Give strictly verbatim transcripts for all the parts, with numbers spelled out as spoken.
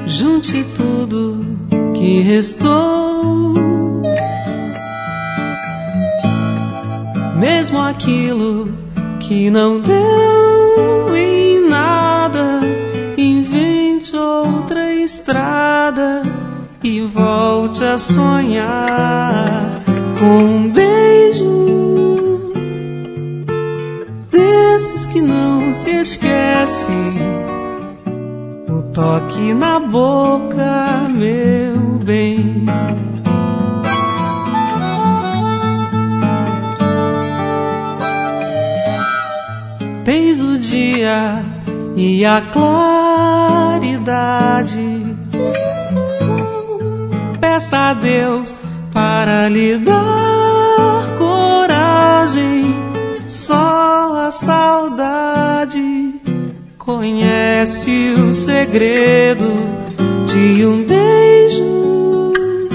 junte tudo que restou, mesmo aquilo que não deu em nada. Invente outra estrada e volte a sonhar com um beijo desses que não se esquece. O toque na boca, meu bem. Tens o dia e a claridade. Peça a Deus para lhe dar coragem. Só a saudade conhece o segredo de um beijo,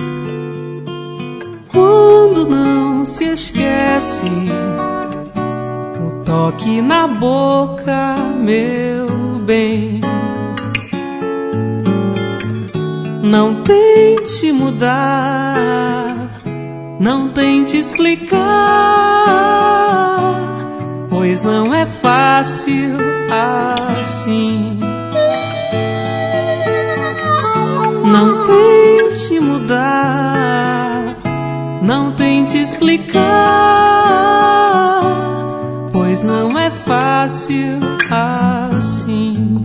quando não se esquece. O toque na boca, meu bem. Não tente mudar, não tente explicar, pois não é fácil assim. Não tente mudar, não tente explicar, pois não é fácil assim.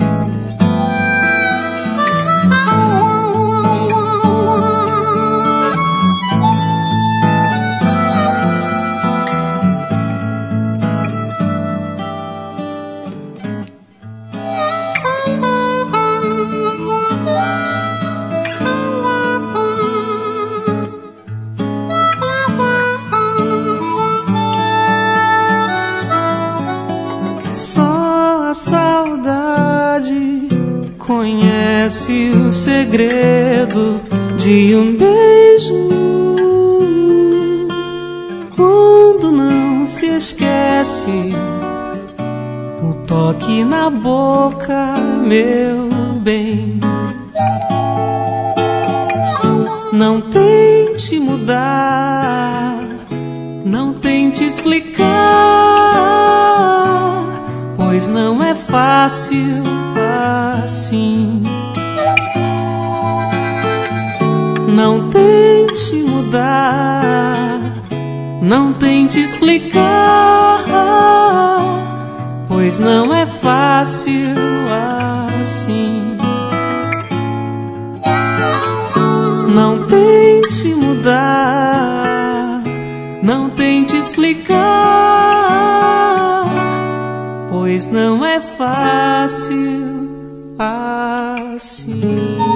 Só a saudade conhece o segredo de um beijo, quando não se esquece. O toque na boca, meu bem. Não tente mudar, não tente explicar, pois não é fácil assim. Não tente mudar, não tente explicar, pois não é fácil assim. Não tente mudar, não tente explicar, pois não é fácil assim.